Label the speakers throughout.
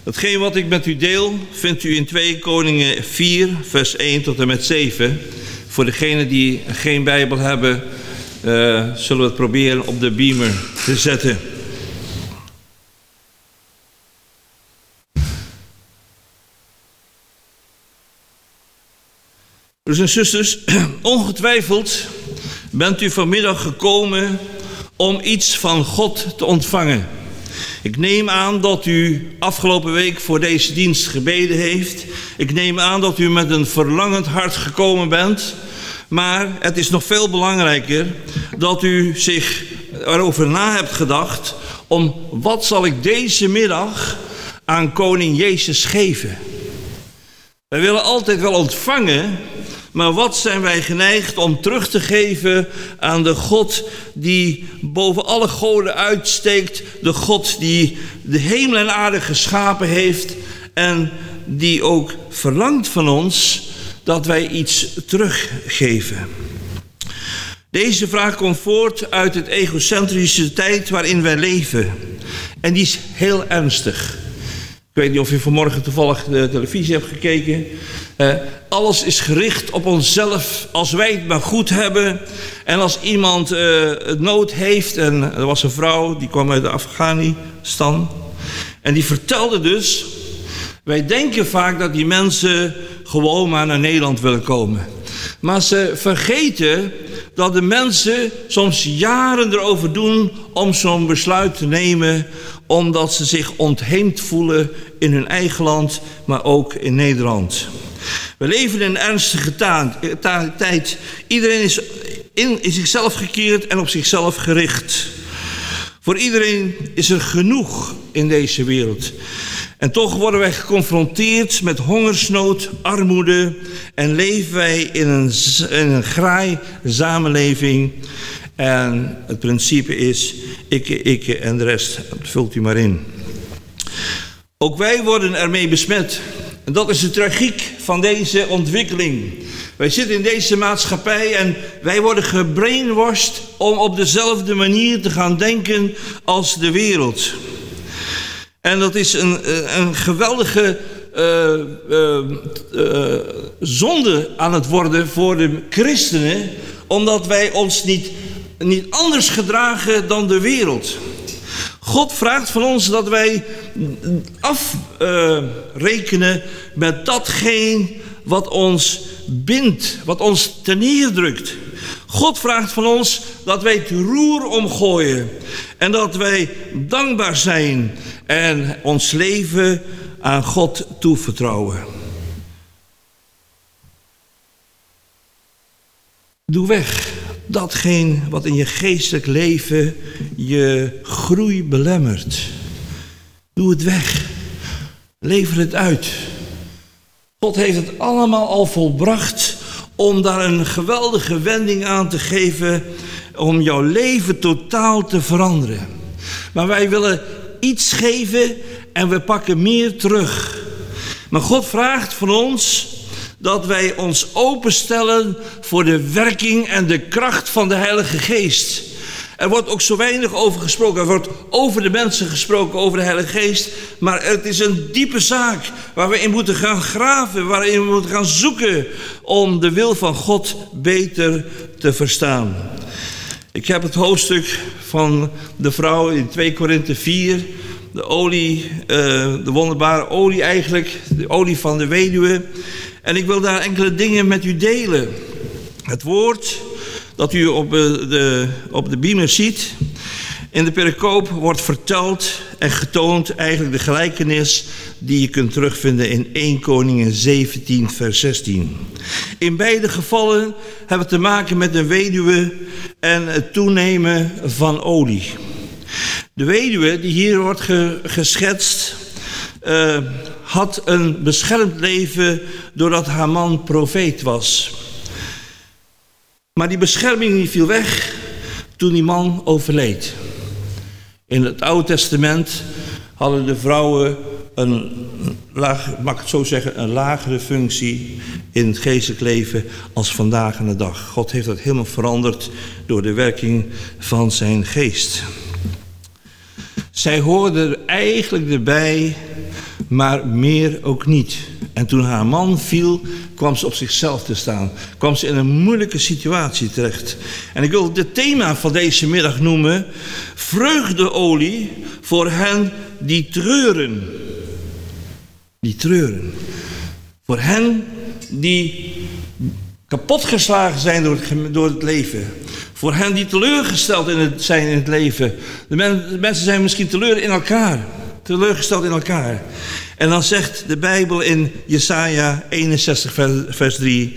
Speaker 1: Hetgeen wat ik met u deel, vindt u in 2 Koningen 4, vers 1 tot en met 7. Voor degenen die geen Bijbel hebben, zullen we het proberen op de beamer te zetten. Dus en zusters, ongetwijfeld bent u vanmiddag gekomen om iets van God te ontvangen. Ik neem aan dat u afgelopen week voor deze dienst gebeden heeft. Ik neem aan dat u met een verlangend hart gekomen bent. Maar het is nog veel belangrijker dat u zich erover na hebt gedacht om wat zal ik deze middag aan koning Jezus geven. Wij willen altijd wel ontvangen, maar wat zijn wij geneigd om terug te geven aan de God die boven alle goden uitsteekt. De God die de hemel en aarde geschapen heeft en die ook verlangt van ons dat wij iets teruggeven. Deze vraag komt voort uit het egocentrische tijd waarin wij leven. En die is heel ernstig. Ik weet niet of u vanmorgen toevallig de televisie hebt gekeken. Alles is gericht op onszelf. Als wij het maar goed hebben. En als iemand het nood heeft. En er was een vrouw, die kwam uit Afghanistan. En die vertelde dus. Wij denken vaak dat die mensen gewoon maar naar Nederland willen komen. Maar ze vergeten dat de mensen soms jaren erover doen om zo'n besluit te nemen, omdat ze zich ontheemd voelen in hun eigen land, maar ook in Nederland. We leven in een ernstige tijd. Iedereen is in zichzelf gekeerd en op zichzelf gericht. Voor iedereen is er genoeg in deze wereld. En toch worden wij geconfronteerd met hongersnood, armoede en leven wij in een graai samenleving. En het principe is ik en de rest vult u maar in. Ook wij worden ermee besmet. En dat is de tragiek van deze ontwikkeling. Wij zitten in deze maatschappij en wij worden gebrainwashed om op dezelfde manier te gaan denken als de wereld. En dat is een geweldige zonde aan het worden voor de christenen, omdat wij ons niet anders gedragen dan de wereld. God vraagt van ons dat wij afrekenen met datgene wat ons bindt, wat ons terneerdrukt. God vraagt van ons dat wij het roer omgooien en dat wij dankbaar zijn en ons leven aan God toevertrouwen. Doe weg datgene wat in je geestelijk leven je groei belemmert. Doe het weg. Lever het uit. God heeft het allemaal al volbracht om daar een geweldige wending aan te geven, om jouw leven totaal te veranderen. Maar wij willen iets geven en we pakken meer terug. Maar God vraagt van ons dat wij ons openstellen voor de werking en de kracht van de Heilige Geest. Er wordt ook zo weinig over gesproken. Er wordt over de mensen gesproken, over de Heilige Geest. Maar het is een diepe zaak waar we in moeten gaan graven, waarin we moeten gaan zoeken om de wil van God beter te verstaan. Ik heb het hoofdstuk van de vrouw in 2 Korinthe 4. De olie, de wonderbare olie eigenlijk. De olie van de weduwe. En ik wil daar enkele dingen met u delen. Het woord dat u op de beamer ziet. In de pericoop wordt verteld en getoond eigenlijk de gelijkenis die je kunt terugvinden in 1 Koningen 17 vers 16. In beide gevallen hebben we te maken met een weduwe en het toenemen van olie. De weduwe die hier wordt geschetst had een beschermd leven doordat haar man profeet was. Maar die bescherming die viel weg toen die man overleed. In het Oude Testament hadden de vrouwen mag ik het zo zeggen, een lagere functie in het geestelijk leven als vandaag aan de dag. God heeft dat helemaal veranderd door de werking van zijn geest. Zij hoorden eigenlijk erbij maar meer ook niet. En toen haar man viel, kwam ze op zichzelf te staan. Kwam ze in een moeilijke situatie terecht. En ik wil het thema van deze middag noemen: vreugdeolie voor hen die treuren. Die treuren. Voor hen die kapotgeslagen zijn door het leven. Voor hen die teleurgesteld zijn in het leven. De mensen zijn misschien teleurgesteld in elkaar. En dan zegt de Bijbel in Jesaja 61 vers 3...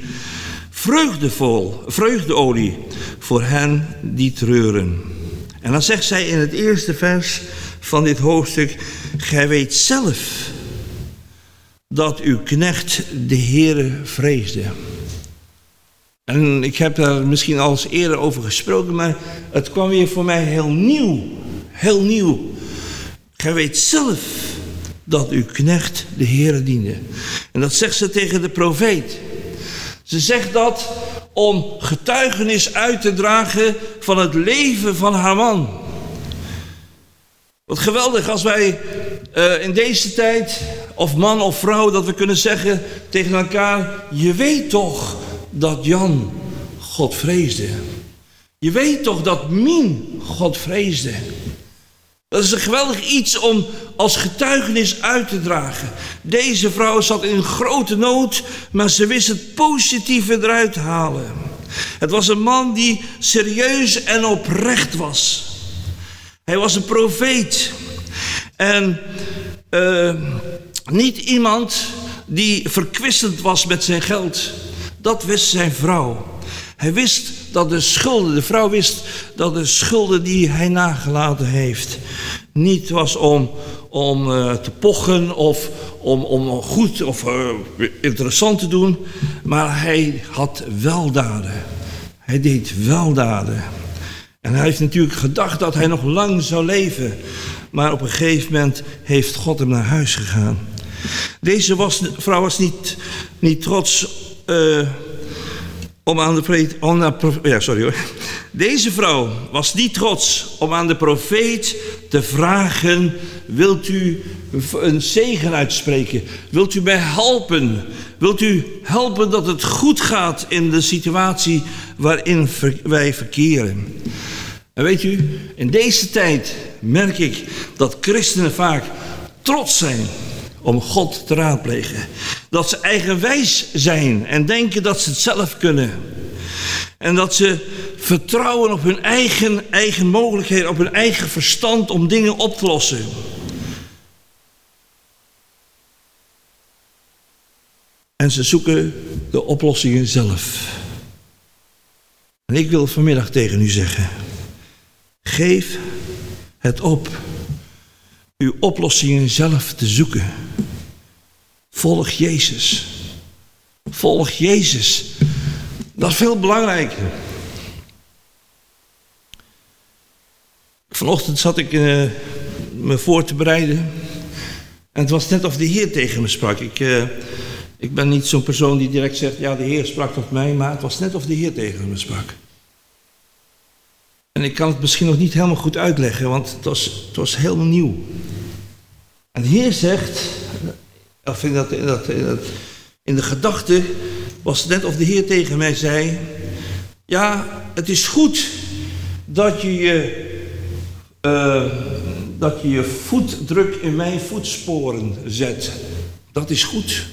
Speaker 1: vreugdeolie voor hen die treuren. En dan zegt zij in het eerste vers van dit hoofdstuk: gij weet zelf dat uw knecht de Heere vreesde. En ik heb daar misschien al eens eerder over gesproken, maar het kwam weer voor mij heel nieuw. Heel nieuw. Gij weet zelf dat uw knecht de Heere diende. En dat zegt ze tegen de profeet. Ze zegt dat om getuigenis uit te dragen van het leven van haar man. Wat geweldig als wij in deze tijd, of man of vrouw, dat we kunnen zeggen tegen elkaar: je weet toch dat Jan God vreesde. Je weet toch dat Mien God vreesde. Dat is een geweldig iets om als getuigenis uit te dragen. Deze vrouw zat in grote nood, maar ze wist het positieve eruit te halen. Het was een man die serieus en oprecht was. Hij was een profeet. En niet iemand die verkwistend was met zijn geld. Dat wist zijn vrouw. Hij wist dat de vrouw wist dat de schulden die hij nagelaten heeft niet was om te pochen of om goed of interessant te doen, maar hij had weldaden. Hij deed weldaden. En hij heeft natuurlijk gedacht dat hij nog lang zou leven, maar op een gegeven moment heeft God hem naar huis gegaan. Deze vrouw was niet trots om aan de Deze vrouw was niet trots om aan de profeet te vragen: wilt u een zegen uitspreken? Wilt u mij helpen? Wilt u helpen dat het goed gaat in de situatie waarin wij verkeren? En weet u, in deze tijd merk ik dat christenen vaak trots zijn om God te raadplegen. Dat ze eigenwijs zijn en denken dat ze het zelf kunnen. En dat ze vertrouwen op hun eigen mogelijkheden, op hun eigen verstand om dingen op te lossen. En ze zoeken de oplossingen zelf. En ik wil vanmiddag tegen u zeggen: geef het op uw oplossingen zelf te zoeken. Volg Jezus. Volg Jezus. Dat is veel belangrijker. Vanochtend zat ik me voor te bereiden. En het was net of de Heer tegen me sprak. Ik ben niet zo'n persoon die direct zegt: ja, de Heer sprak tot mij. Maar het was net of de Heer tegen me sprak. En ik kan het misschien nog niet helemaal goed uitleggen, want het was helemaal nieuw. En de Heer zegt, of in de gedachte was het net of de Heer tegen mij zei: ja, het is goed dat je je voetdruk in mijn voetsporen zet. Dat is goed.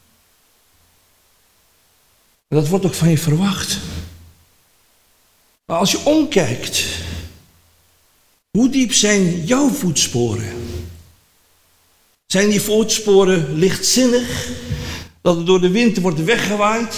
Speaker 1: En dat wordt ook van je verwacht. Maar als je omkijkt, hoe diep zijn jouw voetsporen? Zijn die voetsporen lichtzinnig, dat het door de wind wordt weggewaaid?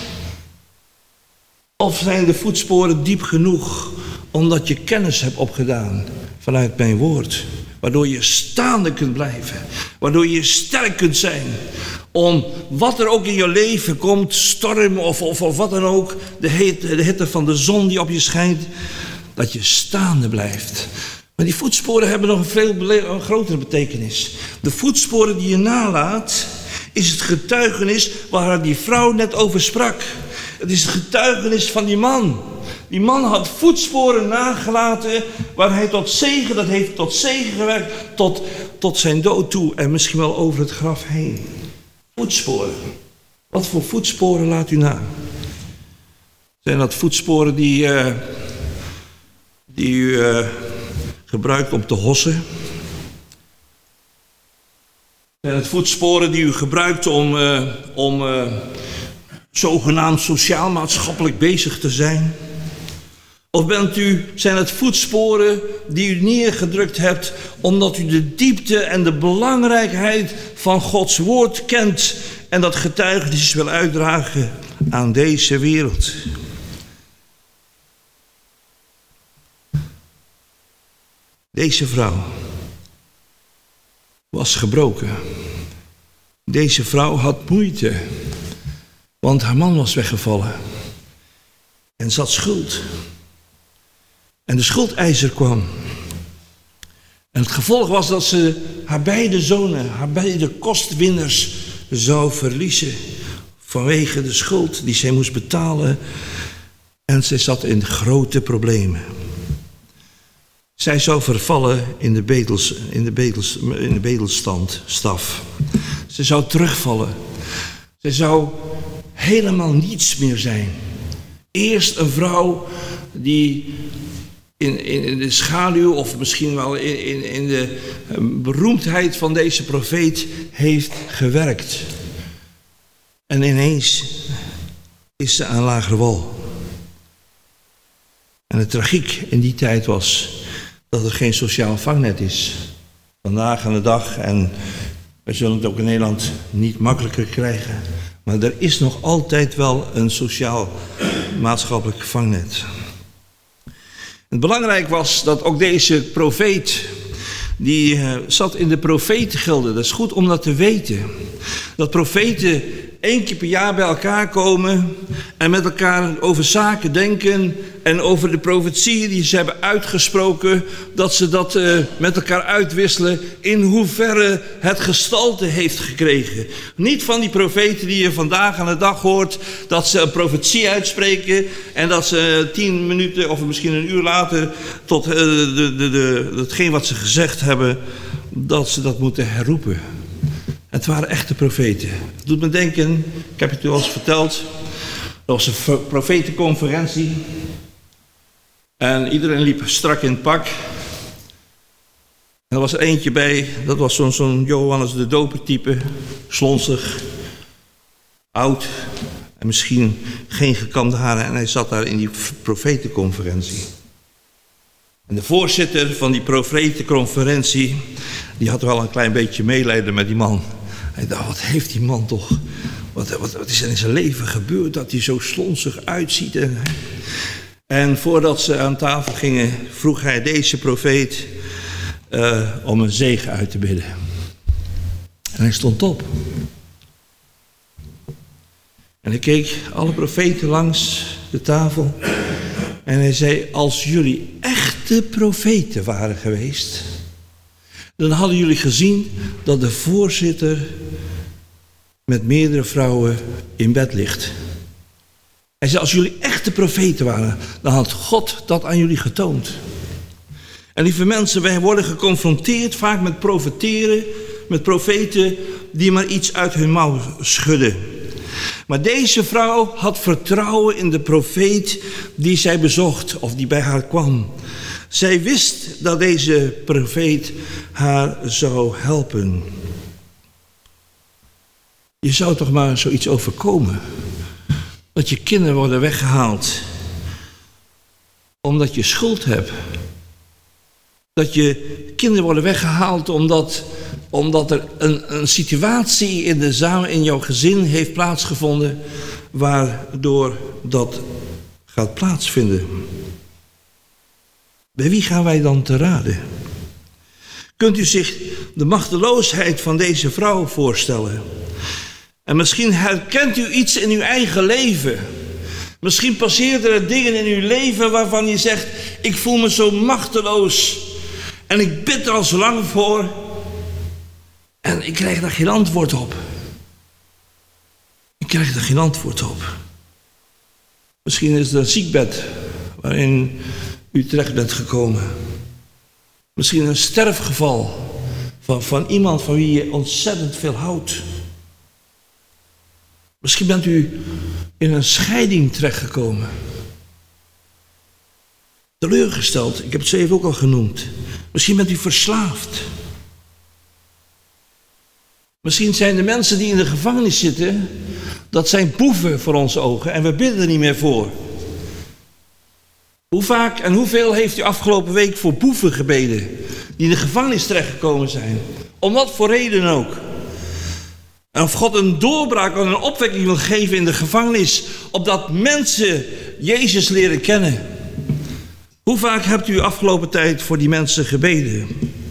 Speaker 1: Of zijn de voetsporen diep genoeg, omdat je kennis hebt opgedaan vanuit mijn woord? Waardoor je staande kunt blijven, waardoor je sterk kunt zijn. Om wat er ook in je leven komt, storm of wat dan ook, de hitte van de zon die op je schijnt, dat je staande blijft. Maar die voetsporen hebben nog een grotere betekenis. De voetsporen die je nalaat, is het getuigenis waar die vrouw net over sprak. Het is het getuigenis van die man. Die man had voetsporen nagelaten waar hij tot zegen, dat heeft tot zegen gewerkt, tot zijn dood toe en misschien wel over het graf heen. Voetsporen. Wat voor voetsporen laat u na? Zijn dat voetsporen die u gebruikt om te hossen? Zijn het voetsporen die u gebruikt om zogenaamd sociaal-maatschappelijk bezig te zijn? Of zijn het voetsporen die u neergedrukt hebt omdat u de diepte en de belangrijkheid van Gods woord kent en dat getuigenis wil uitdragen aan deze wereld? Deze vrouw was gebroken. Deze vrouw had moeite, want haar man was weggevallen en ze had schuld. En de schuldeiser kwam. En het gevolg was dat ze haar beide zonen, haar beide kostwinners zou verliezen vanwege de schuld die zij moest betalen. En zij zat in grote problemen. Zij zou vervallen in de bedelstaf. Ze zou terugvallen. Ze zou helemaal niets meer zijn. Eerst een vrouw die in de schaduw of misschien wel in de beroemdheid van deze profeet heeft gewerkt. En ineens is ze aan lagere wal. En de tragiek in die tijd was dat er geen sociaal vangnet is. Vandaag aan de dag, en we zullen het ook in Nederland niet makkelijker krijgen, maar er is nog altijd wel een sociaal-maatschappelijk vangnet. Het belangrijk was dat ook deze profeet, die zat in de profetengilde. Dat is goed om dat te weten. Dat profeten 1 keer per jaar bij elkaar komen en met elkaar over zaken denken en over de profetieën die ze hebben uitgesproken, dat ze dat met elkaar uitwisselen in hoeverre het gestalte heeft gekregen. Niet van die profeten die je vandaag aan de dag hoort, dat ze een profetie uitspreken en dat ze 10 minuten of misschien een uur later tot hetgeen wat ze gezegd hebben, dat ze dat moeten herroepen. Het waren echte profeten. Het doet me denken, ik heb het u al eens verteld, er was een profetenconferentie en iedereen liep strak in het pak. En er was er eentje bij, dat was zo'n Johannes de Doper type, slonsig, oud en misschien geen gekamde haren, en hij zat daar in die profetenconferentie. En de voorzitter van die profetenconferentie, die had wel een klein beetje medelijden met die man. Hij dacht, wat heeft die man toch, wat is er in zijn leven gebeurd dat hij zo slonsig uitziet. En voordat ze aan tafel gingen, vroeg hij deze profeet om een zegen uit te bidden. En hij stond op. En hij keek alle profeten langs de tafel. En hij zei, als jullie echte profeten waren geweest, dan hadden jullie gezien dat de voorzitter met meerdere vrouwen in bed ligt. Hij zei, als jullie echte profeten waren, dan had God dat aan jullie getoond. En lieve mensen, wij worden geconfronteerd vaak met profeteren, met profeten die maar iets uit hun mouw schudden. Maar deze vrouw had vertrouwen in de profeet die zij bezocht of die bij haar kwam. Zij wist dat deze profeet haar zou helpen. Je zou toch maar zoiets overkomen. Dat je kinderen worden weggehaald omdat je schuld hebt. Dat je kinderen worden weggehaald omdat er een situatie in jouw gezin heeft plaatsgevonden waardoor dat gaat plaatsvinden. Bij wie gaan wij dan te raden? Kunt u zich de machteloosheid van deze vrouw voorstellen? En misschien herkent u iets in uw eigen leven. Misschien passeren er dingen in uw leven waarvan je zegt, ik voel me zo machteloos. En ik bid er al zo lang voor. En ik krijg daar geen antwoord op. Ik krijg er geen antwoord op. Misschien is er een ziekbed waarin u terecht bent gekomen. Misschien een sterfgeval van iemand van wie je ontzettend veel houdt. Misschien bent u in een scheiding terechtgekomen. Teleurgesteld, ik heb het zo even ook al genoemd. Misschien bent u verslaafd. Misschien zijn de mensen die in de gevangenis zitten, dat zijn boeven voor onze ogen en we bidden er niet meer voor. Hoe vaak en hoeveel heeft u afgelopen week voor boeven gebeden die in de gevangenis terechtgekomen zijn? Om wat voor reden ook. En of God een doorbraak en een opwekking wil geven in de gevangenis, opdat mensen Jezus leren kennen. Hoe vaak hebt u afgelopen tijd voor die mensen gebeden?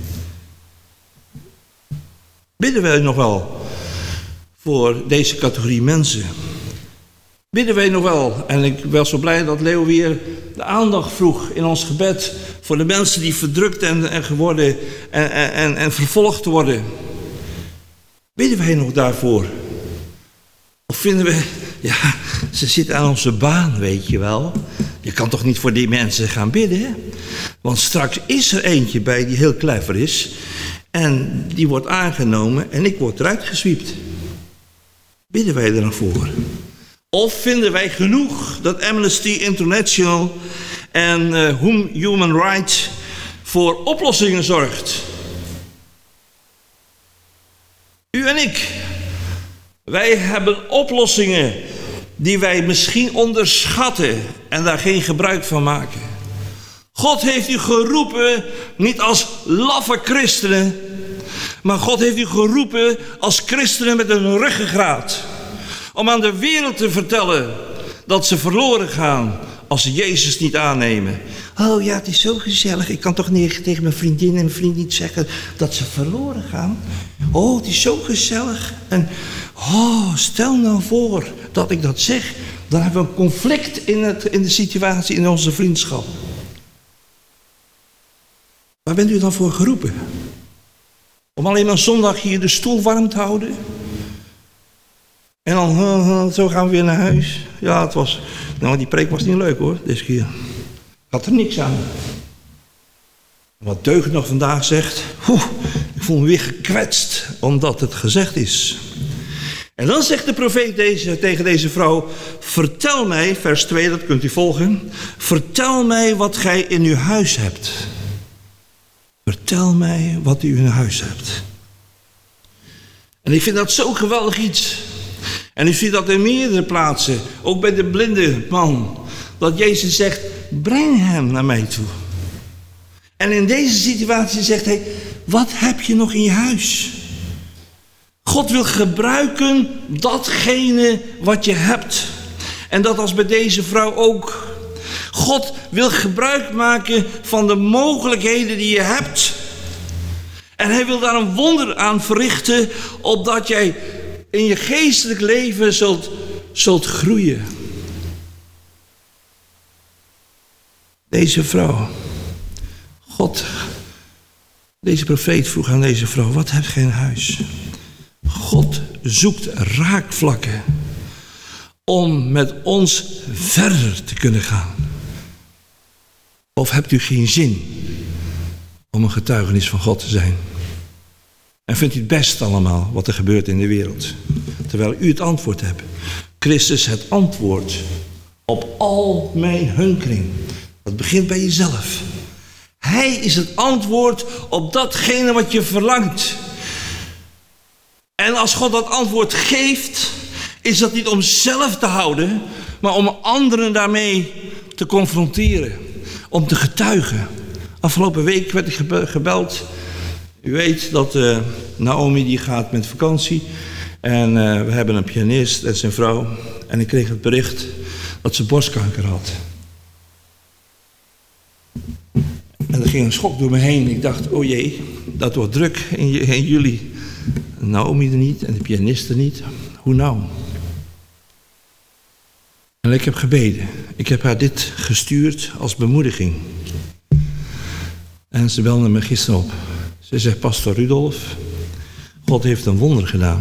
Speaker 1: Bidden wij nog wel voor deze categorie mensen? Bidden wij nog wel? En ik was zo blij dat Leo weer de aandacht vroeg in ons gebed voor de mensen die verdrukt en geworden en vervolgd worden. Bidden wij nog daarvoor? Of vinden we, ja, ze zitten aan onze baan, weet je wel. Je kan toch niet voor die mensen gaan bidden, hè? Want straks is er eentje bij die heel clever is. En die wordt aangenomen en ik word eruit geswiept. Bidden wij er nog voor? Of vinden wij genoeg dat Amnesty International en Human Rights voor oplossingen zorgt? U en ik, wij hebben oplossingen die wij misschien onderschatten en daar geen gebruik van maken. God heeft u geroepen niet als laffe christenen, maar God heeft u geroepen als christenen met een ruggengraat. Om aan de wereld te vertellen dat ze verloren gaan als ze Jezus niet aannemen. Oh ja, het is zo gezellig. Ik kan toch niet tegen mijn vriendin en vriend niet zeggen dat ze verloren gaan. Oh, het is zo gezellig. En stel nou voor dat ik dat zeg. Dan hebben we een conflict in de situatie, in onze vriendschap. Waar bent u dan voor geroepen? Om alleen maar zondag hier de stoel warm te houden? En dan, zo gaan we weer naar huis. Ja, die preek was niet leuk hoor, deze keer. Ik had er niks aan. Wat Deugd nog vandaag zegt, ik voel me weer gekwetst, omdat het gezegd is. En dan zegt de profeet tegen deze vrouw, vertel mij, vers 2, dat kunt u volgen. Vertel mij wat gij in uw huis hebt. Vertel mij wat u in huis hebt. En ik vind dat zo'n geweldig iets. En u ziet dat in meerdere plaatsen, ook bij de blinde man, dat Jezus zegt, breng hem naar mij toe. En in deze situatie zegt hij, wat heb je nog in je huis? God wil gebruiken datgene wat je hebt. En dat als bij deze vrouw ook. God wil gebruik maken van de mogelijkheden die je hebt. En hij wil daar een wonder aan verrichten, opdat jij in je geestelijk leven zult groeien. Deze vrouw, deze profeet vroeg aan deze vrouw, wat heb je in huis? God zoekt raakvlakken om met ons verder te kunnen gaan. Of hebt u geen zin om een getuigenis van God te zijn? En vindt u het best allemaal wat er gebeurt in de wereld? Terwijl u het antwoord hebt. Christus het antwoord op al mijn hunkering. Dat begint bij jezelf. Hij is het antwoord op datgene wat je verlangt. En als God dat antwoord geeft, is dat niet om zelf te houden, maar om anderen daarmee te confronteren. Om te getuigen. Afgelopen week werd ik gebeld. U weet dat Naomi die gaat met vakantie. En we hebben een pianist en zijn vrouw. En ik kreeg het bericht dat ze borstkanker had. En er ging een schok door me heen. Ik dacht, oh jee, dat wordt druk in jullie. Naomi er niet en de pianist er niet. Hoe nou? En ik heb gebeden. Ik heb haar dit gestuurd als bemoediging. En ze belde me gisteren op. Ze zegt, pastor Rudolf, God heeft een wonder gedaan.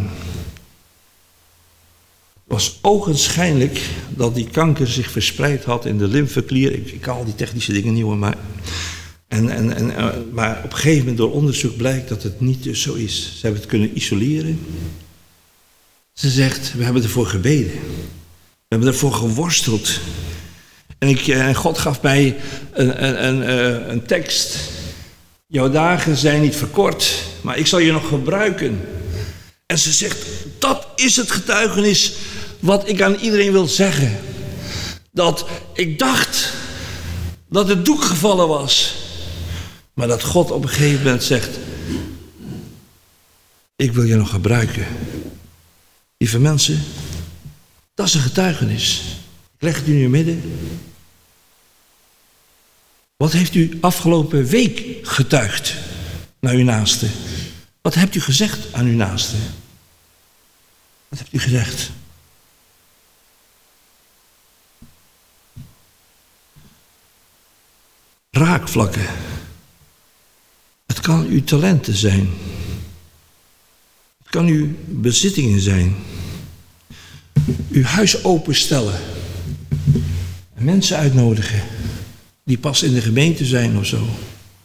Speaker 1: Het was ogenschijnlijk dat die kanker zich verspreid had in de lymfeklier. Ik kan al die technische dingen niet hoor, maar Maar op een gegeven moment door onderzoek blijkt dat het niet dus zo is. Ze hebben het kunnen isoleren. Ze zegt, we hebben ervoor gebeden. We hebben ervoor geworsteld. En God gaf mij een tekst. Jouw dagen zijn niet verkort, maar ik zal je nog gebruiken. En ze zegt, dat is het getuigenis wat ik aan iedereen wil zeggen. Dat ik dacht dat het doek gevallen was. Maar dat God op een gegeven moment zegt, ik wil je nog gebruiken. Lieve mensen, dat is een getuigenis. Ik leg het in uw midden. Wat heeft u afgelopen week getuigd naar uw naaste? Wat hebt u gezegd aan uw naaste? Wat hebt u gezegd? Raakvlakken. Het kan uw talenten zijn. Het kan uw bezittingen zijn. Uw huis openstellen. En mensen uitnodigen die pas in de gemeente zijn of zo.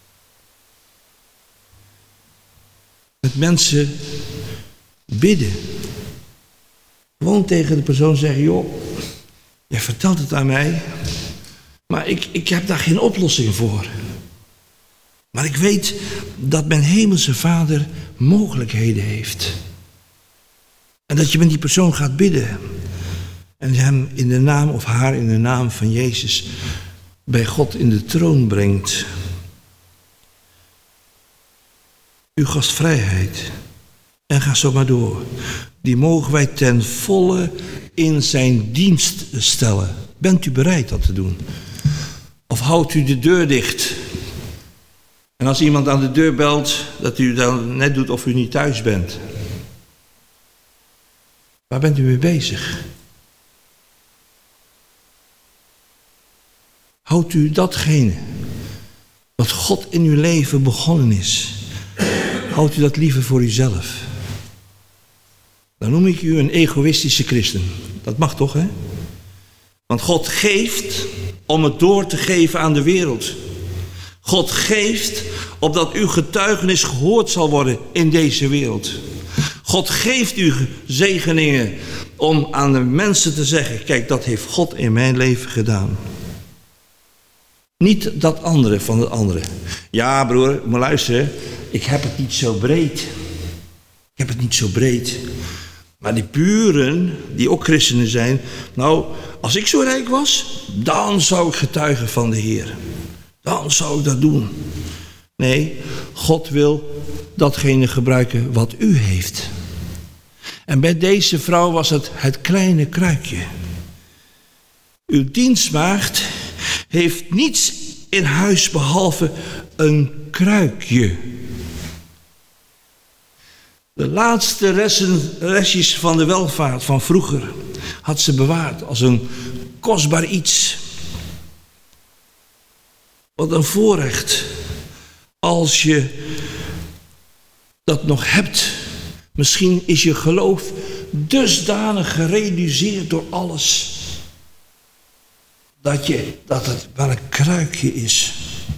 Speaker 1: Met mensen bidden. Gewoon tegen de persoon zeggen, joh, jij vertelt het aan mij, maar ik heb daar geen oplossing voor. Maar ik weet dat mijn hemelse Vader mogelijkheden heeft. En dat je met die persoon gaat bidden. En hem in de naam of haar in de naam van Jezus bij God in de troon brengt. Uw gastvrijheid. En ga zo maar door. Die mogen wij ten volle in zijn dienst stellen. Bent u bereid dat te doen? Of houdt u de deur dicht? En als iemand aan de deur belt, dat u dan net doet of u niet thuis bent. Waar bent u mee bezig? Houdt u datgene wat God in uw leven begonnen is, houdt u dat liever voor uzelf? Dan noem ik u een egoïstische christen. Dat mag toch, hè? Want God geeft om het door te geven aan de wereld. God geeft opdat uw getuigenis gehoord zal worden in deze wereld. God geeft u zegeningen om aan de mensen te zeggen, kijk, dat heeft God in mijn leven gedaan. Niet dat andere van het andere. Ja, broer, maar luister, ik heb het niet zo breed. Ik heb het niet zo breed. Maar die buren, die ook christenen zijn, nou, als ik zo rijk was, dan zou ik getuigen van de Heer. Dan zou ik dat doen. Nee, God wil datgene gebruiken wat u heeft. En bij deze vrouw was het kleine kruikje. Uw dienstmaagd heeft niets in huis behalve een kruikje. De laatste restjes van de welvaart van vroeger had ze bewaard als een kostbaar iets. Wat een voorrecht als je dat nog hebt. Misschien is je geloof dusdanig gereduceerd door alles, dat het wel een kruikje is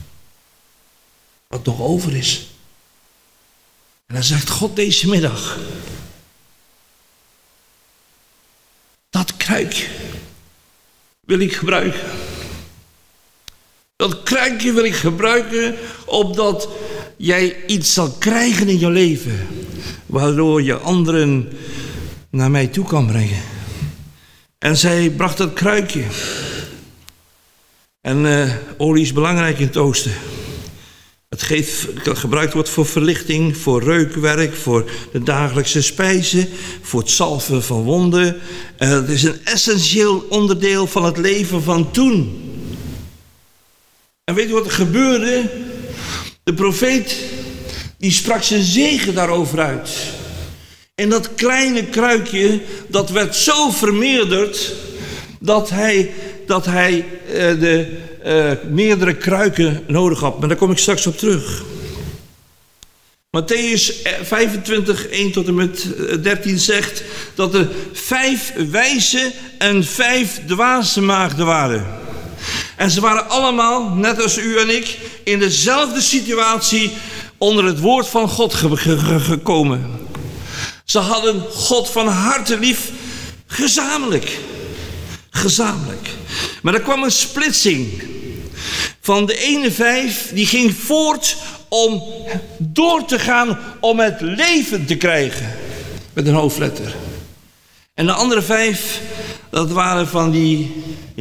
Speaker 1: wat nog over is. En dan zegt God deze middag, dat kruikje wil ik gebruiken. Dat kruikje wil ik gebruiken opdat jij iets zal krijgen in je leven, waardoor je anderen naar mij toe kan brengen. En zij bracht dat kruikje. En olie is belangrijk in het oosten. Het gebruikt wordt voor verlichting, voor reukwerk, voor de dagelijkse spijzen, voor het zalven van wonden. Het is een essentieel onderdeel van het leven van toen. En weet u wat er gebeurde? De profeet, die sprak zijn zegen daarover uit. En dat kleine kruikje, dat werd zo vermeerderd, dat hij de meerdere kruiken nodig had. Maar daar kom ik straks op terug. Mattheüs 25, 1 tot en met 13 zegt dat er 5 wijze en 5 dwaze maagden waren. En ze waren allemaal, net als u en ik, in dezelfde situatie onder het woord van God gekomen. Ze hadden God van harte lief, gezamenlijk. Maar er kwam een splitsing. Van de ene 5, die ging voort om door te gaan om het leven te krijgen. Met een hoofdletter. En de andere 5, dat waren van die,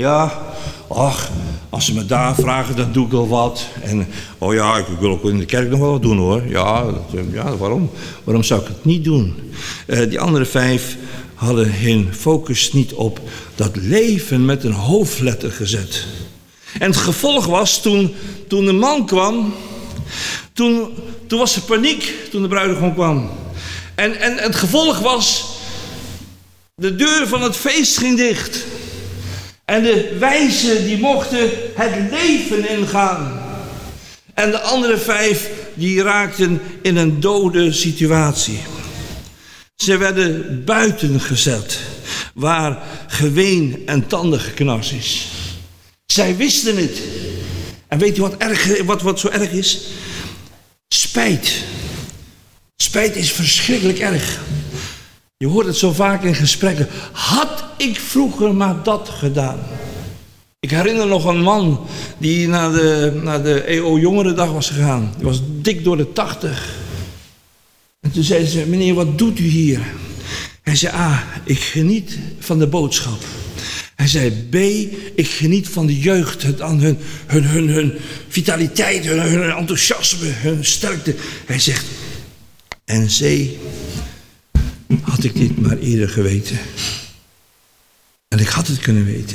Speaker 1: als ze me daar vragen, dan doe ik wel wat. En, ik wil ook in de kerk nog wel wat doen hoor. Waarom zou ik het niet doen? Die andere 5 hadden hun focus niet op dat leven met een hoofdletter gezet. En het gevolg was, toen de man kwam, toen was er paniek toen de bruidegom kwam. En het gevolg was, de deur van het feest ging dicht. En de wijzen die mochten het leven ingaan. En de andere 5 die raakten in een dode situatie. Ze werden buiten gezet, waar geween en tandengeknars is. Zij wisten het. En weet u wat zo erg is? Spijt. Spijt is verschrikkelijk erg. Je hoort het zo vaak in gesprekken. Had ik vroeger maar dat gedaan. Ik herinner nog een man die naar de EO Jongerendag was gegaan. Die was dik door de 80. En toen zei ze, meneer, wat doet u hier? Hij zei, A, ik geniet van de boodschap. Hij zei, B, ik geniet van de jeugd, hun vitaliteit, hun enthousiasme, hun sterkte. Hij zegt, en C, had ik dit maar eerder geweten. En ik had het kunnen weten.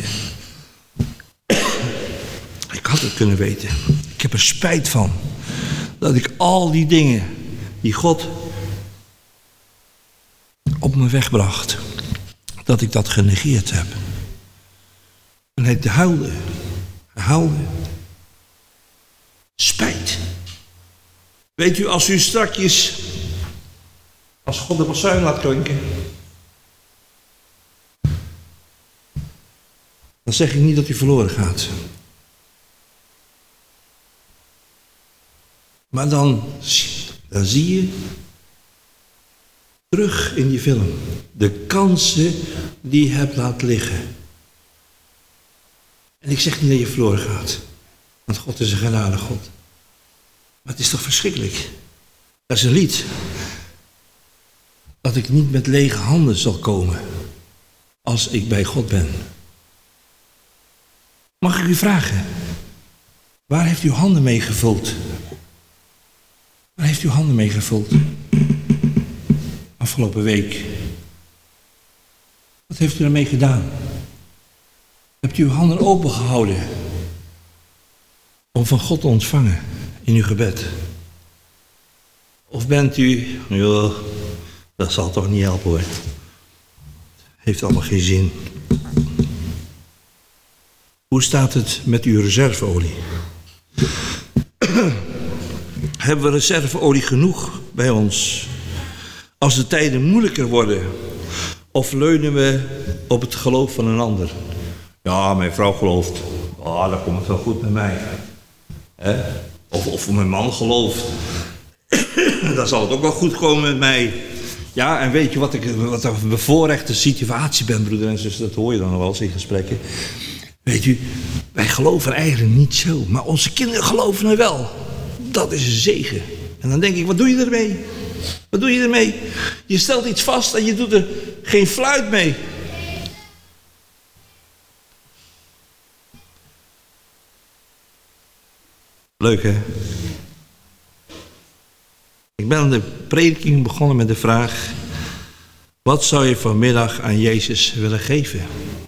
Speaker 1: Ik had het kunnen weten. Ik heb er spijt van. Dat ik al die dingen die God op me wegbracht, dat ik dat genegeerd heb. En hij huilde. Spijt. Weet u, als u strakjes, als God de bazuin laat klinken, dan zeg ik niet dat u verloren gaat. Maar dan zie je terug in die film de kansen die je hebt laten liggen. En ik zeg niet dat je verloren gaat, want God is een genadige God. Maar het is toch verschrikkelijk. Dat is een lied. Dat ik niet met lege handen zal komen als ik bij God ben. Mag ik u vragen, waar heeft u handen mee gevuld? Waar heeft u handen mee gevuld? Afgelopen week. Wat heeft u ermee gedaan? Hebt u uw handen open gehouden om van God te ontvangen in uw gebed? Of bent u, dat zal toch niet helpen hoor. Heeft allemaal geen zin. Hoe staat het met uw reserveolie? Hebben we reserveolie genoeg bij ons? Als de tijden moeilijker worden, of leunen we op het geloof van een ander? Ja, mijn vrouw gelooft. Dan komt het wel goed met mij. Of mijn man gelooft. Dan zal het ook wel goed komen met mij. Ja, en weet je wat een bevoorrechte situatie ben, broeder en zus, dat hoor je dan nog wel eens in gesprekken. Weet u, wij geloven eigenlijk niet zo, maar onze kinderen geloven er wel. Dat is een zegen. En dan denk ik, wat doe je ermee? Wat doe je ermee? Je stelt iets vast en je doet er geen fluit mee. Leuk hè? Ik ben de prediking begonnen met de vraag: wat zou je vanmiddag aan Jezus willen geven?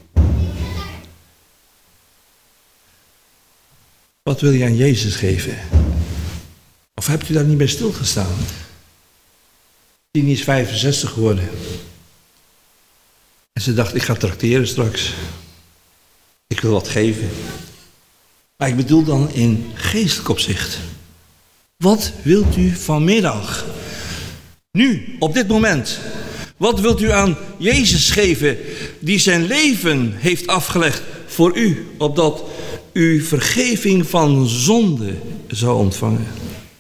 Speaker 1: Wat wil je aan Jezus geven? Of hebt u daar niet bij stilgestaan? Tien is 65 geworden. En ze dacht, ik ga trakteren straks. Ik wil wat geven. Maar ik bedoel dan in geestelijk opzicht. Wat wilt u vanmiddag? Nu, op dit moment. Wat wilt u aan Jezus geven die zijn leven heeft afgelegd voor u, opdat u vergeving van zonde zou ontvangen.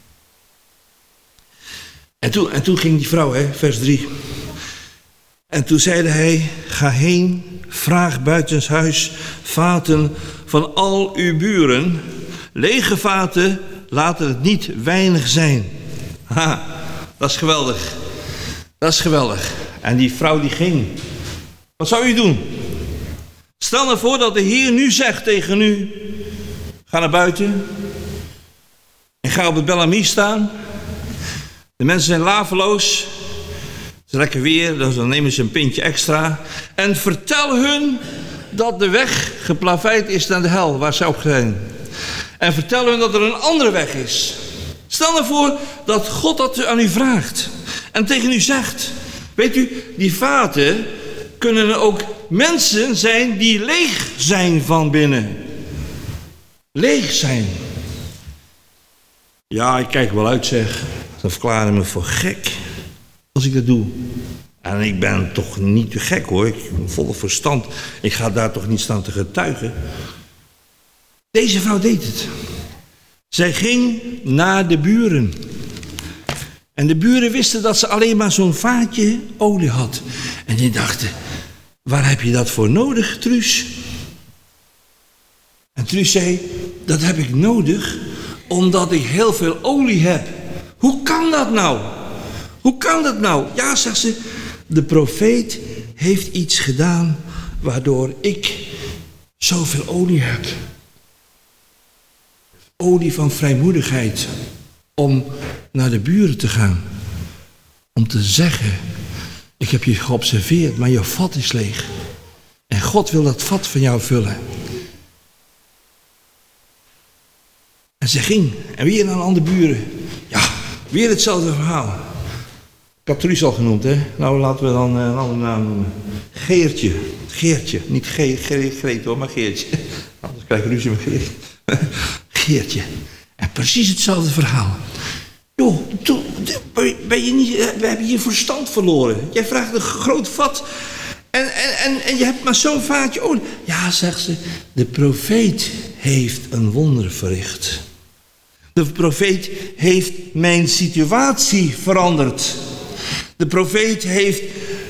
Speaker 1: En toen ging die vrouw, vers 3. En toen zeide hij, ga heen, vraag buitenshuis vaten van al uw buren. Lege vaten, laten het niet weinig zijn. Ha, dat is geweldig. Dat is geweldig. En die vrouw die ging. Wat zou u doen? Stel nou voor dat de Heer nu zegt tegen u, ga naar buiten en ga op het Bellamy staan. De mensen zijn laveloos. Het is lekker weer, dus dan nemen ze een pintje extra. En vertel hun dat de weg geplaveid is naar de hel, waar zij op zijn. En vertel hun dat er een andere weg is. Stel nou voor dat God dat aan u vraagt. En tegen u zegt. Weet u, die vaten kunnen ook mensen zijn die leeg zijn van binnen. Leeg zijn. Ja, ik kijk wel uit zeg. Dan verklaren me voor gek als ik dat doe. En ik ben toch niet te gek hoor. Ik ben vol verstand. Ik ga daar toch niet staan te getuigen. Deze vrouw deed het. Zij ging naar de buren. En de buren wisten dat ze alleen maar zo'n vaatje olie had. En die dachten, waar heb je dat voor nodig, Truus? En Truus zei, dat heb ik nodig omdat ik heel veel olie heb. Hoe kan dat nou? Hoe kan dat nou? Ja, zegt ze, de profeet heeft iets gedaan waardoor ik zoveel olie heb. Olie van vrijmoedigheid om naar de buren te gaan. Om te zeggen, ik heb je geobserveerd, maar jouw vat is leeg. En God wil dat vat van jou vullen. En ze ging. En weer naar een andere buren. Ja, weer hetzelfde verhaal. Ik had Truus al genoemd, hè. Nou, laten we dan een andere naam noemen. Geertje. Geertje. Niet Greet hoor, maar Geertje. Anders krijg ik ruzie met Geertje. Geertje. En precies hetzelfde verhaal. Joh, ben je niet, we hebben je verstand verloren. Jij vraagt een groot vat. En je hebt maar zo'n vaatje olie. Ja, zegt ze, de profeet heeft een wonder verricht. De profeet heeft mijn situatie veranderd. De profeet heeft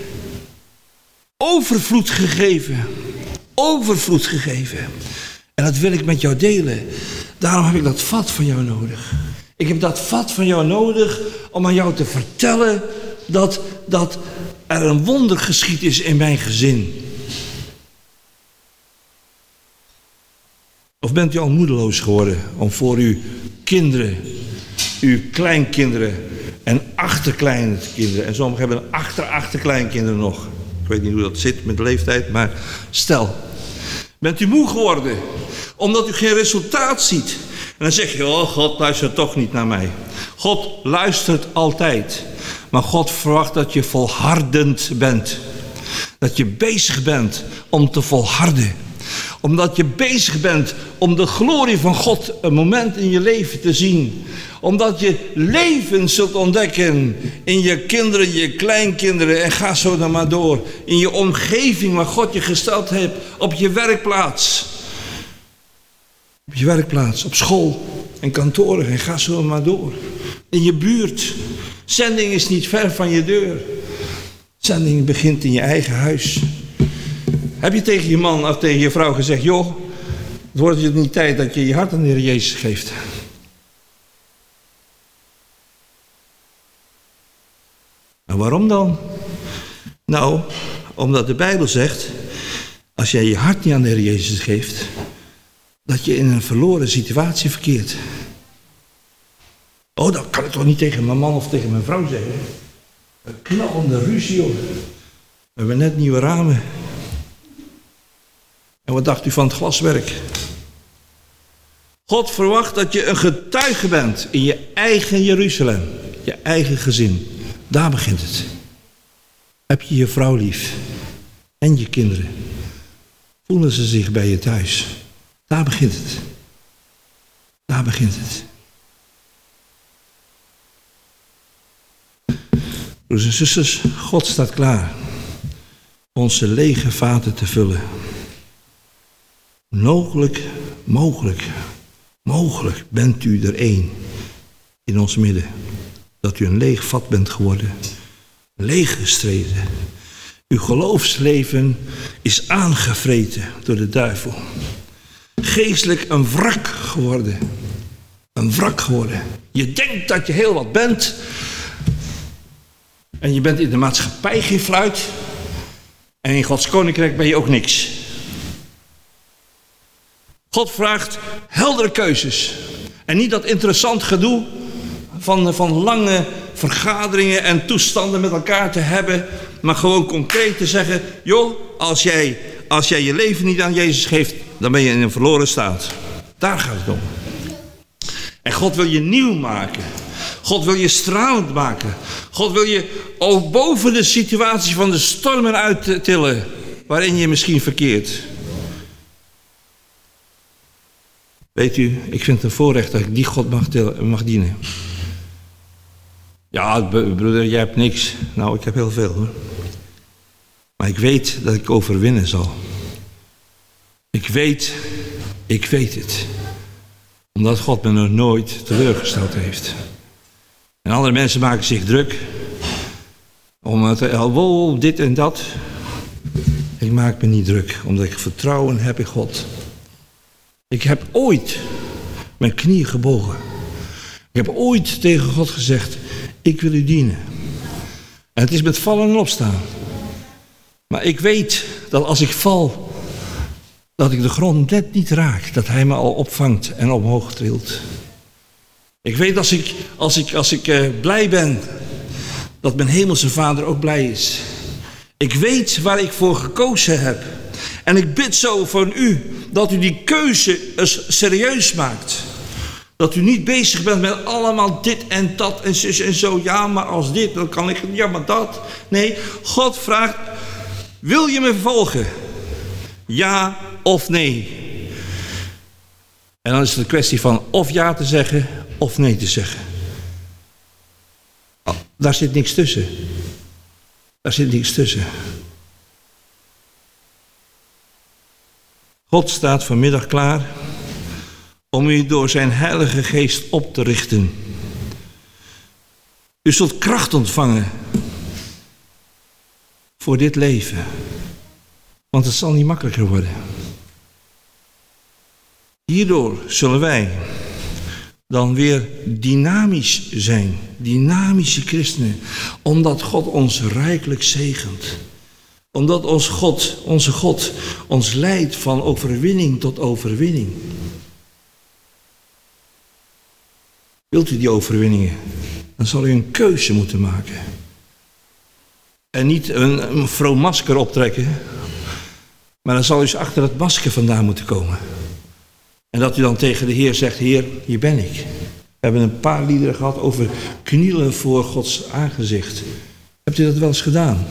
Speaker 1: overvloed gegeven. Overvloed gegeven. En dat wil ik met jou delen. Daarom heb ik dat vat van jou nodig. Ik heb dat vat van jou nodig om aan jou te vertellen dat er een wonder geschied is in mijn gezin. Of bent u al moedeloos geworden om voor uw kinderen, uw kleinkinderen en achterkleinkinderen, en sommigen hebben achterkleinkinderen nog. Ik weet niet hoe dat zit met de leeftijd, maar stel, bent u moe geworden omdat u geen resultaat ziet. En dan zeg je, oh, God luistert toch niet naar mij. God luistert altijd. Maar God verwacht dat je volhardend bent. Dat je bezig bent om te volharden. Omdat je bezig bent om de glorie van God een moment in je leven te zien. Omdat je leven zult ontdekken in je kinderen, je kleinkinderen en ga zo dan maar door. In je omgeving waar God je gesteld heeft, op je werkplaats. Op je werkplaats, op school en kantoren en ga zo maar door. In je buurt. Zending is niet ver van je deur. Zending begint in je eigen huis. Heb je tegen je man of tegen je vrouw gezegd, joh, het wordt je niet tijd dat je je hart aan de Heer Jezus geeft? En waarom dan? Nou, omdat de Bijbel zegt, als jij je hart niet aan de Heer Jezus geeft, dat je in een verloren situatie verkeert. Oh, dat kan ik toch niet tegen mijn man of tegen mijn vrouw zeggen. Een knallende ruzie, hoor. We hebben net nieuwe ramen. En wat dacht u van het glaswerk? God verwacht dat je een getuige bent in je eigen Jeruzalem. Je eigen gezin. Daar begint het. Heb je je vrouw lief? En je kinderen? Voelen ze zich bij je thuis? Daar begint het. Daar begint het. Broers en zusters, God staat klaar onze lege vaten te vullen. Mogelijk mogelijk bent u er één in ons midden. Dat u een leeg vat bent geworden. Leeggestreden. Uw geloofsleven is aangevreten door de duivel. Geestelijk een wrak geworden. Een wrak geworden. Je denkt dat je heel wat bent. En je bent in de maatschappij geen fluit. En in Gods koninkrijk ben je ook niks. God vraagt heldere keuzes. En niet dat interessant gedoe van lange vergaderingen en toestanden met elkaar te hebben. Maar gewoon concreet te zeggen, joh, als jij je leven niet aan Jezus geeft, dan ben je in een verloren staat. Daar gaat het om. En God wil je nieuw maken. God wil je stralend maken. God wil je ook boven de situatie van de stormen uittillen waarin je misschien verkeert. Weet u, ik vind het een voorrecht dat ik die God mag dienen. Ja, broeder, jij hebt niks. Nou, ik heb heel veel hoor. Maar ik weet dat ik overwinnen zal. Ik weet het. Omdat God me nog nooit teleurgesteld heeft. En andere mensen maken zich druk. Om dit en dat. Ik maak me niet druk, omdat ik vertrouwen heb in God. Ik heb ooit mijn knieën gebogen. Ik heb ooit tegen God gezegd, ik wil u dienen. En het is met vallen en opstaan. Maar ik weet dat als ik val, dat ik de grond net niet raak. Dat hij me al opvangt en omhoog trilt. Ik weet als ik blij ben, dat mijn hemelse Vader ook blij is. Ik weet waar ik voor gekozen heb. En ik bid zo voor u, dat u die keuze eens serieus maakt. Dat u niet bezig bent met allemaal dit en dat en zus en zo. Ja, maar als dit, dan kan ik, ja, maar dat. Nee, God vraagt, wil je me volgen? Ja of nee? En dan is het een kwestie van of ja te zeggen of nee te zeggen. Daar zit niks tussen. Daar zit niks tussen. God staat vanmiddag klaar om u door zijn Heilige Geest op te richten. U zult kracht ontvangen voor dit leven. Want het zal niet makkelijker worden. Hierdoor zullen wij dan weer dynamisch zijn. Dynamische christenen. Omdat God ons rijkelijk zegent. Omdat onze God ons leidt van overwinning tot overwinning. Wilt u die overwinningen? Dan zal u een keuze moeten maken. En niet een vroom masker optrekken. Maar dan zal u eens achter het masker vandaan moeten komen. En dat u dan tegen de Heer zegt, Heer, hier ben ik. We hebben een paar liederen gehad over knielen voor Gods aangezicht. Hebt u dat wel eens gedaan?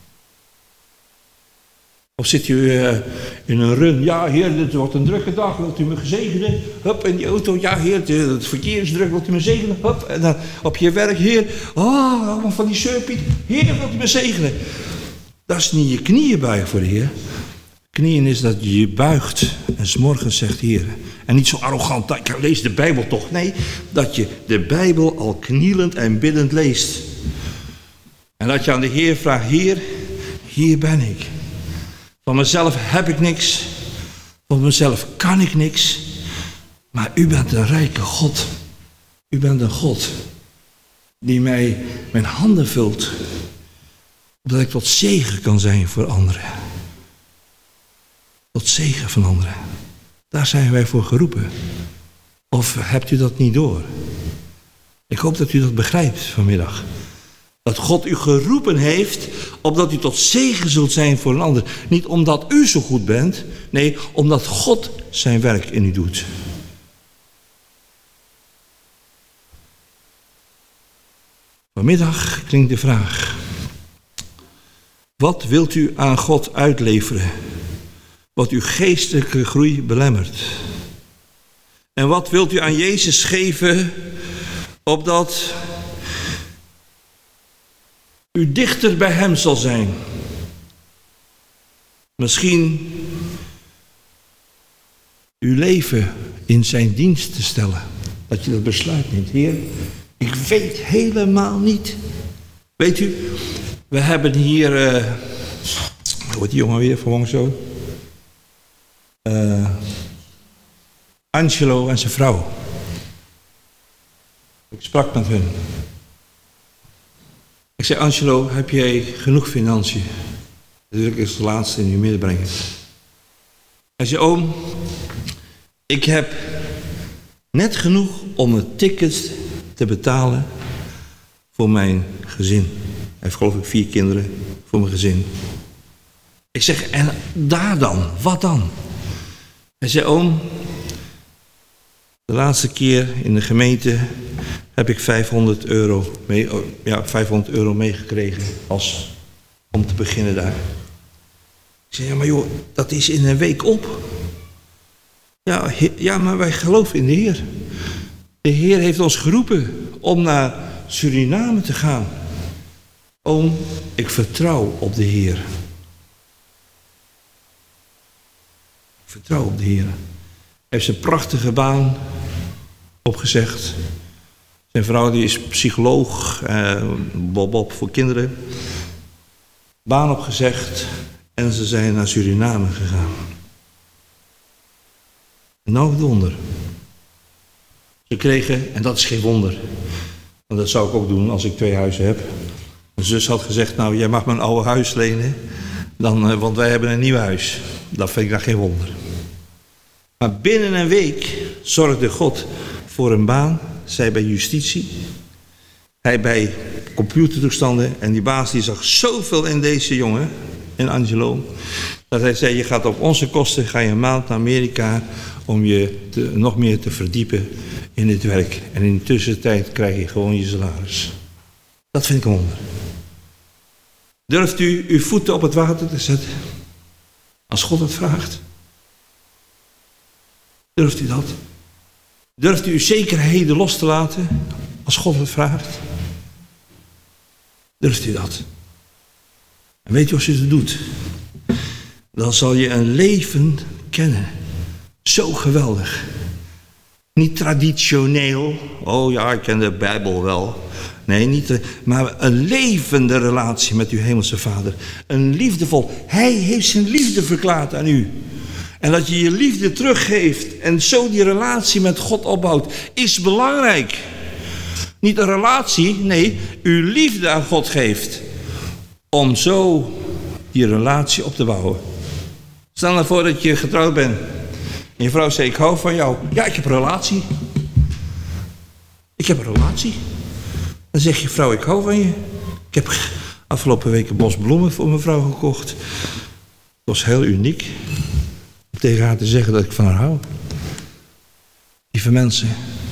Speaker 1: Of zit u in een run? Ja, Heer, het wordt een drukke dag. Wilt u me zegenen? Hup, in die auto. Ja, Heer, het verkeer is druk. Wilt u me zegenen? Hup, en dan op je werk. Heer, van die surpiet. Heer, wilt u me zegenen? Dat is niet je knieën buigen voor de Heer. Knieën is dat je je buigt en 's morgens zegt, Heer. En niet zo arrogant, ik lees de Bijbel toch. Nee, dat je de Bijbel al knielend en biddend leest. En dat je aan de Heer vraagt, Heer, hier ben ik. Van mezelf heb ik niks. Van mezelf kan ik niks. Maar u bent een rijke God. U bent een God die mij mijn handen vult. Dat ik tot zegen kan zijn voor anderen. Tot zegen van anderen. Daar zijn wij voor geroepen. Of hebt u dat niet door? Ik hoop dat u dat begrijpt vanmiddag. Dat God u geroepen heeft, opdat u tot zegen zult zijn voor een ander. Niet omdat u zo goed bent, nee, omdat God zijn werk in u doet. Vanmiddag klinkt de vraag. Wat wilt u aan God uitleveren, wat uw geestelijke groei belemmert? En wat wilt u aan Jezus geven, opdat u dichter bij hem zal zijn? Misschien uw leven in zijn dienst te stellen. Dat je dat besluit neemt. Heer, ik weet helemaal niet. Weet u, we hebben hier, hoe heet die jongen weer van zo? Angelo en zijn vrouw. Ik sprak met hun. Ik zei, Angelo, heb jij genoeg financiën? Dat wil ik als de laatste in uw midden brengen. Hij zei, oom, ik heb net genoeg om een ticket te betalen voor mijn gezin. Hij heeft geloof ik 4 kinderen voor mijn gezin. Ik zeg, en daar dan? Wat dan? Hij zei, oom, de laatste keer in de gemeente heb ik 500 euro meegekregen om te beginnen daar. Ik zei, ja maar joh, dat is in een week op. Ja, maar wij geloven in de Heer. De Heer heeft ons geroepen om naar Suriname te gaan. Oom, ik vertrouw op de Heer. Ik vertrouw op de Heer. Hij heeft zijn prachtige baan opgezegd. Zijn vrouw die is psycholoog, Bob voor kinderen. Baan opgezegd en ze zijn naar Suriname gegaan. Nou het wonder. Ze kregen, en dat is geen wonder, want dat zou ik ook doen als ik 2 huizen heb. Mijn zus had gezegd, nou jij mag mijn oude huis lenen, want wij hebben een nieuw huis. Dat vind ik dan geen wonder. Maar binnen een week zorgde God voor een baan. Zij bij justitie. Hij bij computertoestanden. En die baas die zag zoveel in deze jongen, in Angelo, dat hij zei, je gaat op onze kosten, ga je een maand naar Amerika om je nog meer te verdiepen in het werk. En in de tussentijd krijg je gewoon je salaris. Dat vind ik een wonder. Durft u uw voeten op het water te zetten? Als God het vraagt. Durft u dat? Durft u uw zekerheden los te laten als God het vraagt? Durft u dat? En weet je, als je het doet, dan zal je een leven kennen. Zo geweldig. Niet traditioneel. Oh ja, ik ken de Bijbel wel. Nee, niet, maar een levende relatie met uw hemelse Vader. Een liefdevol. Hij heeft zijn liefde verklaard aan u. En dat je je liefde teruggeeft en zo die relatie met God opbouwt, is belangrijk. Niet een relatie, nee, uw liefde aan God geeft. Om zo die relatie op te bouwen. Stel nou voor dat je getrouwd bent. En je vrouw zegt, ik hou van jou. Ja, ik heb een relatie. Ik heb een relatie. Dan zeg je, vrouw, ik hou van je. Ik heb afgelopen week een bos bloemen voor mijn vrouw gekocht. Dat was heel uniek. Om tegen haar te zeggen dat ik van haar hou. Lieve mensen.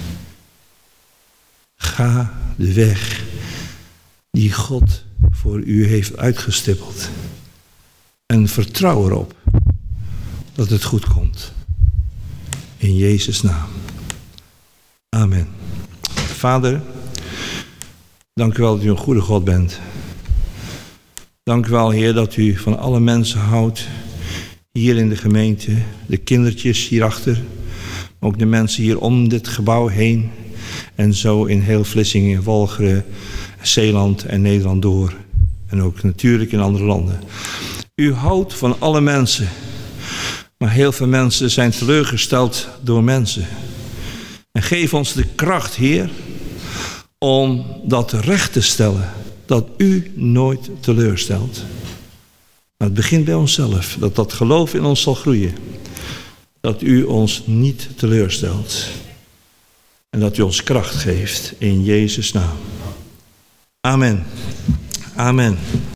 Speaker 1: Ga de weg die God voor u heeft uitgestippeld. En vertrouw erop dat het goed komt. In Jezus' naam. Amen. Vader, dank u wel dat u een goede God bent. Dank u wel, Heer, dat u van alle mensen houdt. Hier in de gemeente, de kindertjes hierachter. Ook de mensen hier om dit gebouw heen. En zo in heel Vlissingen, Walcheren, Zeeland en Nederland door. En ook natuurlijk in andere landen. U houdt van alle mensen. Maar heel veel mensen zijn teleurgesteld door mensen. En geef ons de kracht, Heer, om dat recht te stellen. Dat u nooit teleurstelt. Maar het begint bij onszelf. Dat geloof in ons zal groeien. Dat u ons niet teleurstelt. En dat u ons kracht geeft in Jezus' naam. Amen. Amen.